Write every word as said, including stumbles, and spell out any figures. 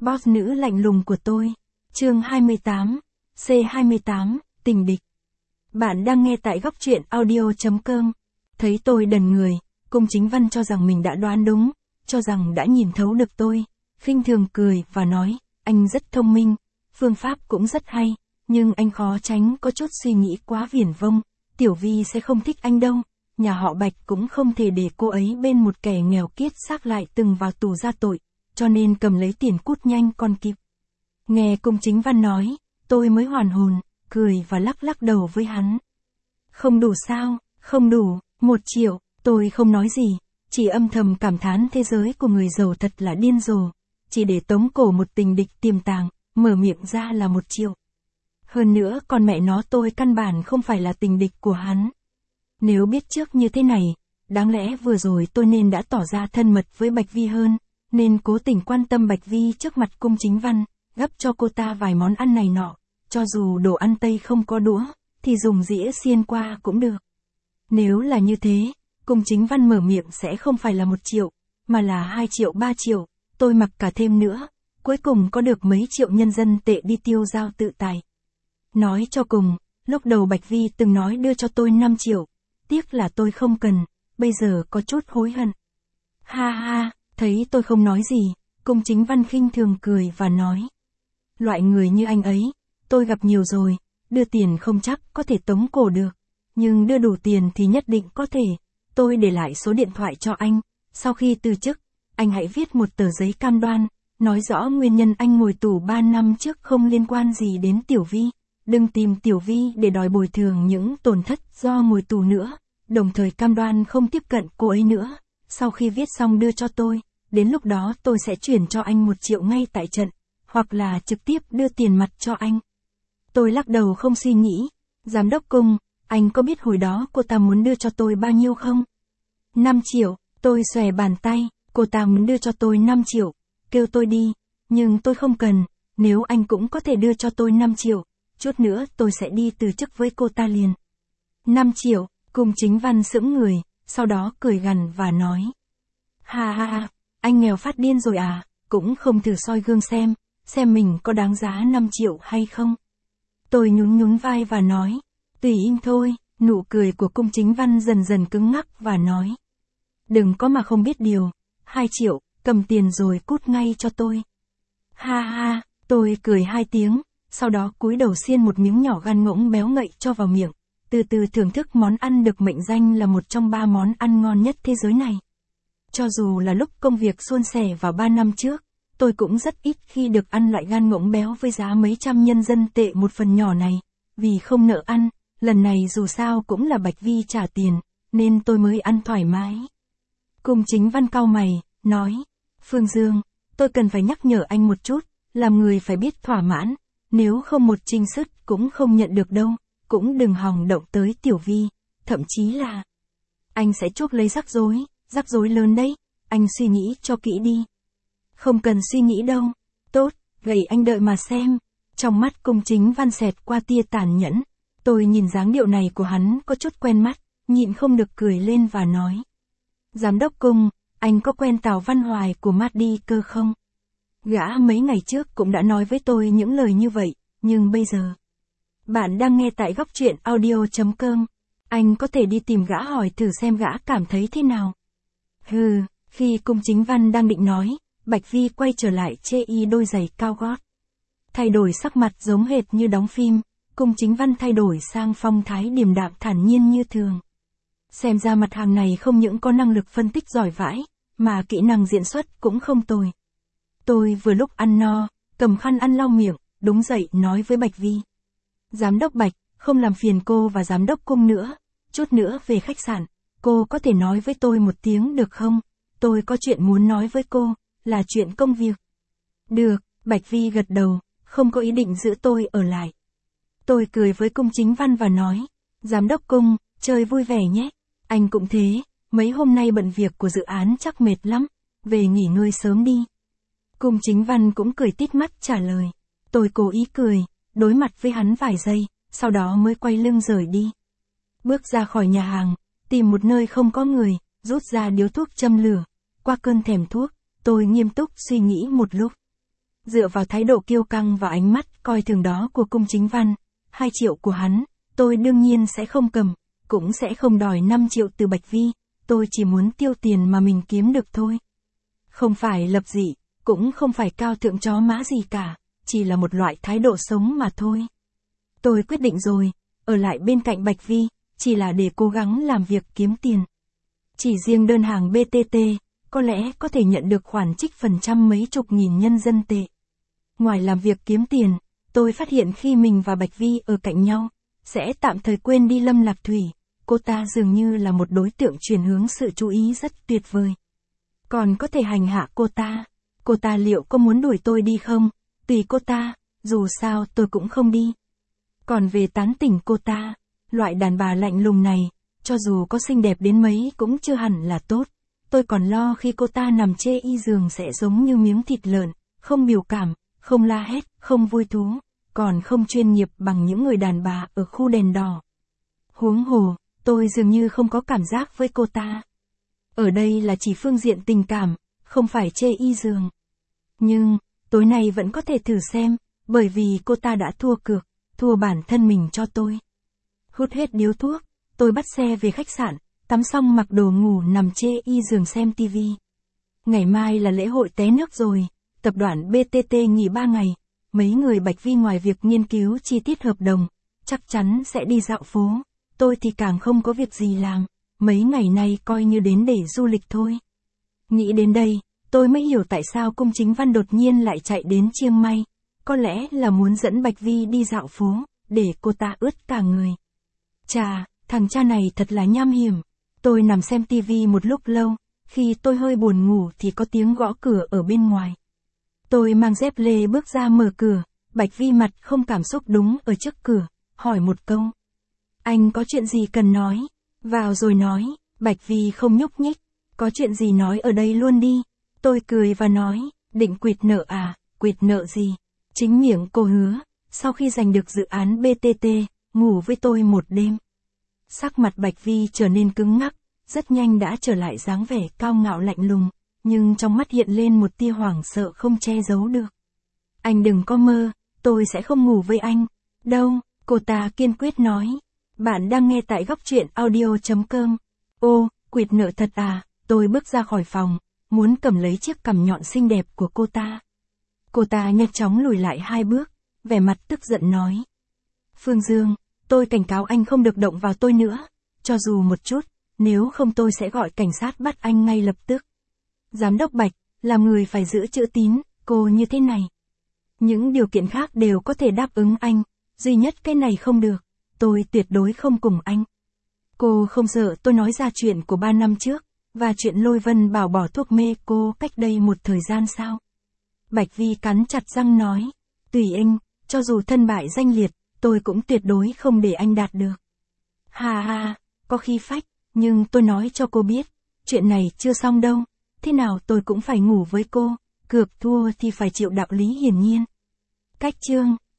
Boss nữ lạnh lùng của tôi. Chương hai mươi tám. C hai mươi tám, tình địch. Bạn đang nghe tại góc truyện audio.com. Thấy tôi đần người, Cung Chính Văn cho rằng mình đã đoán đúng, cho rằng đã nhìn thấu được tôi, khinh thường cười và nói, anh rất thông minh, phương pháp cũng rất hay, nhưng anh khó tránh có chút suy nghĩ quá viển vông, Tiểu Vi sẽ không thích anh đâu, nhà họ Bạch cũng không thể để cô ấy bên một kẻ nghèo kiết xác lại từng vào tù ra tội, cho nên cầm lấy tiền cút nhanh còn kịp. Nghe Cung Chính Văn nói, tôi mới hoàn hồn, cười và lắc lắc đầu với hắn. Không đủ sao, không đủ, một triệu, tôi không nói gì, chỉ âm thầm cảm thán thế giới của người giàu thật là điên rồ, chỉ để tống cổ một tình địch tiềm tàng, mở miệng ra là một triệu. Hơn nữa con mẹ nó tôi căn bản không phải là tình địch của hắn. Nếu biết trước như thế này, đáng lẽ vừa rồi tôi nên đã tỏ ra thân mật với Bạch Vi hơn, nên cố tình quan tâm Bạch Vi trước mặt Cung Chính Văn, gắp cho cô ta vài món ăn này nọ, cho dù đồ ăn Tây không có đũa, thì dùng dĩa xiên qua cũng được. Nếu là như thế, Cung Chính Văn mở miệng sẽ không phải là một triệu, mà là hai triệu ba triệu, tôi mặc cả thêm nữa, cuối cùng có được mấy triệu nhân dân tệ đi tiêu dao tự tài. Nói cho cùng, lúc đầu Bạch Vi từng nói đưa cho tôi năm triệu, tiếc là tôi không cần, bây giờ có chút hối hận. Ha ha, thấy tôi không nói gì, Cung Chính Văn khinh thường cười và nói. Loại người như anh ấy, tôi gặp nhiều rồi, đưa tiền không chắc có thể tống cổ được, nhưng đưa đủ tiền thì nhất định có thể. Tôi để lại số điện thoại cho anh, sau khi từ chức, anh hãy viết một tờ giấy cam đoan, nói rõ nguyên nhân anh ngồi tù ba năm trước không liên quan gì đến Tiểu Vi, đừng tìm Tiểu Vi để đòi bồi thường những tổn thất do ngồi tù nữa, đồng thời cam đoan không tiếp cận cô ấy nữa. Sau khi viết xong đưa cho tôi, đến lúc đó tôi sẽ chuyển cho anh một triệu ngay tại trận, hoặc là trực tiếp đưa tiền mặt cho anh. Tôi lắc đầu không suy nghĩ. Giám đốc Cung, anh có biết hồi đó cô ta muốn đưa cho tôi bao nhiêu không? năm triệu, tôi xòe bàn tay, cô ta muốn đưa cho tôi năm triệu, kêu tôi đi, nhưng tôi không cần, nếu anh cũng có thể đưa cho tôi năm triệu, chút nữa tôi sẽ đi từ chức với cô ta liền. năm triệu, Cung Chính Văn sững người, sau đó cười gằn và nói. Ha ha ha, anh nghèo phát điên rồi à, cũng không thử soi gương xem, xem mình có đáng giá năm triệu hay không. Tôi nhún nhún vai và nói, tùy anh thôi, nụ cười của Cung Chính Văn dần dần cứng ngắc và nói. Đừng có mà không biết điều, hai triệu, cầm tiền rồi cút ngay cho tôi. Ha ha, tôi cười hai tiếng, sau đó cúi đầu xiên một miếng nhỏ gan ngỗng béo ngậy cho vào miệng, từ từ thưởng thức món ăn được mệnh danh là một trong ba món ăn ngon nhất thế giới này. Cho dù là lúc công việc suôn sẻ vào ba năm trước, tôi cũng rất ít khi được ăn loại gan ngỗng béo với giá mấy trăm nhân dân tệ một phần nhỏ này, vì không nợ ăn, lần này dù sao cũng là Bạch Vi trả tiền, nên tôi mới ăn thoải mái. Cung Chính Văn cau mày, nói, Phương Dương, tôi cần phải nhắc nhở anh một chút, làm người phải biết thỏa mãn, nếu không một trinh sứt cũng không nhận được đâu, cũng đừng hòng động tới Tiểu Vi, thậm chí là anh sẽ chuốc lấy rắc rối, rắc rối lớn đấy, anh suy nghĩ cho kỹ đi. Không cần suy nghĩ đâu, tốt, vậy anh đợi mà xem. Trong mắt Cung Chính Văn xẹt qua tia tàn nhẫn, tôi nhìn dáng điệu này của hắn có chút quen mắt, nhịn không được cười lên và nói. Giám đốc Cung, anh có quen Tào Văn Hoài của Mardi cơ không? Gã mấy ngày trước cũng đã nói với tôi những lời như vậy, nhưng bây giờ. Bạn đang nghe tại góc truyện audio.com, anh có thể đi tìm gã hỏi thử xem gã cảm thấy thế nào. Hừ, khi Cung Chính Văn đang định nói, Bạch Vi quay trở lại chê y đôi giày cao gót. Thay đổi sắc mặt giống hệt như đóng phim, Cung Chính Văn thay đổi sang phong thái điềm đạm thản nhiên như thường. Xem ra mặt hàng này không những có năng lực phân tích giỏi vãi, mà kỹ năng diễn xuất cũng không tồi. Tôi vừa lúc ăn no, cầm khăn ăn lau miệng, đúng dậy nói với Bạch Vi. Giám đốc Bạch, không làm phiền cô và giám đốc Cung nữa, chút nữa về khách sạn, cô có thể nói với tôi một tiếng được không? Tôi có chuyện muốn nói với cô, là chuyện công việc. Được, Bạch Vi gật đầu, không có ý định giữ tôi ở lại. Tôi cười với Cung Chính Văn và nói, giám đốc Cung, chơi vui vẻ nhé, anh cũng thế, mấy hôm nay bận việc của dự án chắc mệt lắm, về nghỉ ngơi sớm đi. Cung Chính Văn cũng cười tít mắt trả lời, tôi cố ý cười, đối mặt với hắn vài giây, sau đó mới quay lưng rời đi. Bước ra khỏi nhà hàng, tìm một nơi không có người, rút ra điếu thuốc châm lửa, qua cơn thèm thuốc, tôi nghiêm túc suy nghĩ một lúc. Dựa vào thái độ kiêu căng và ánh mắt coi thường đó của Cung Chính Văn, hai triệu của hắn, tôi đương nhiên sẽ không cầm, cũng sẽ không đòi năm triệu từ Bạch Vi, tôi chỉ muốn tiêu tiền mà mình kiếm được thôi. Không phải lập dị, cũng không phải cao thượng chó mã gì cả, chỉ là một loại thái độ sống mà thôi. Tôi quyết định rồi, ở lại bên cạnh Bạch Vi, chỉ là để cố gắng làm việc kiếm tiền. Chỉ riêng đơn hàng bê tê tê, có lẽ có thể nhận được khoản trích phần trăm mấy chục nghìn nhân dân tệ. Ngoài làm việc kiếm tiền, tôi phát hiện khi mình và Bạch Vi ở cạnh nhau, sẽ tạm thời quên đi Lâm Lạc Thủy, cô ta dường như là một đối tượng chuyển hướng sự chú ý rất tuyệt vời. Còn có thể hành hạ cô ta, cô ta liệu có muốn đuổi tôi đi không? Tùy cô ta, dù sao tôi cũng không đi. Còn về tán tỉnh cô ta, loại đàn bà lạnh lùng này, cho dù có xinh đẹp đến mấy cũng chưa hẳn là tốt. Tôi còn lo khi cô ta nằm chê y giường sẽ giống như miếng thịt lợn, không biểu cảm, không la hét, không vui thú, còn không chuyên nghiệp bằng những người đàn bà ở khu đèn đỏ. Huống hồ, tôi dường như không có cảm giác với cô ta. Ở đây là chỉ phương diện tình cảm, không phải chê y giường. Nhưng, tối nay vẫn có thể thử xem, bởi vì cô ta đã thua cược, thua bản thân mình cho tôi. Hút hết điếu thuốc, tôi bắt xe về khách sạn, tắm xong mặc đồ ngủ nằm chê y giường xem tivi. Ngày mai là lễ hội té nước rồi, tập đoàn bê tê tê nghỉ ba ngày, mấy người Bạch Vi ngoài việc nghiên cứu chi tiết hợp đồng, chắc chắn sẽ đi dạo phố, tôi thì càng không có việc gì làm, mấy ngày nay coi như đến để du lịch thôi. Nghĩ đến đây, tôi mới hiểu tại sao Cung Chính Văn đột nhiên lại chạy đến Chiang Mai, có lẽ là muốn dẫn Bạch Vi đi dạo phố, để cô ta ướt cả người. Chà, thằng cha này thật là nham hiểm. Tôi nằm xem tivi một lúc lâu, khi tôi hơi buồn ngủ thì có tiếng gõ cửa ở bên ngoài. Tôi mang dép lê bước ra mở cửa, Bạch Vi mặt không cảm xúc đúng ở trước cửa, hỏi một câu. Anh có chuyện gì cần nói? Vào rồi nói, Bạch Vi không nhúc nhích, có chuyện gì nói ở đây luôn đi. Tôi cười và nói, định quỵt nợ à, quỵt nợ gì? Chính miệng cô hứa, sau khi giành được dự án bê tê tê, ngủ với tôi một đêm. Sắc mặt Bạch Vi trở nên cứng ngắc, rất nhanh đã trở lại dáng vẻ cao ngạo lạnh lùng, nhưng trong mắt hiện lên một tia hoảng sợ không che giấu được. Anh đừng có mơ, tôi sẽ không ngủ với anh. Đâu, cô ta kiên quyết nói. Bạn đang nghe tại góc truyện audio chấm com. Ô, quỵt nợ thật à, tôi bước ra khỏi phòng, muốn cầm lấy chiếc cằm nhọn xinh đẹp của cô ta. Cô ta nhanh chóng lùi lại hai bước, vẻ mặt tức giận nói. Phương Dương, tôi cảnh cáo anh không được động vào tôi nữa, cho dù một chút, nếu không tôi sẽ gọi cảnh sát bắt anh ngay lập tức. Giám đốc Bạch, làm người phải giữ chữ tín, cô như thế này. Những điều kiện khác đều có thể đáp ứng anh, duy nhất cái này không được, tôi tuyệt đối không cùng anh. Cô không sợ tôi nói ra chuyện của ba năm trước, và chuyện Lôi Vân bảo bỏ thuốc mê cô cách đây một thời gian sao? Bạch Vi cắn chặt răng nói, tùy anh, cho dù thân bại danh liệt, tôi cũng tuyệt đối không để anh đạt được. Hà hà, có khí phách, nhưng tôi nói cho cô biết, chuyện này chưa xong đâu, thế nào tôi cũng phải ngủ với cô, cược thua thì phải chịu đạo lý hiển nhiên. Cách chương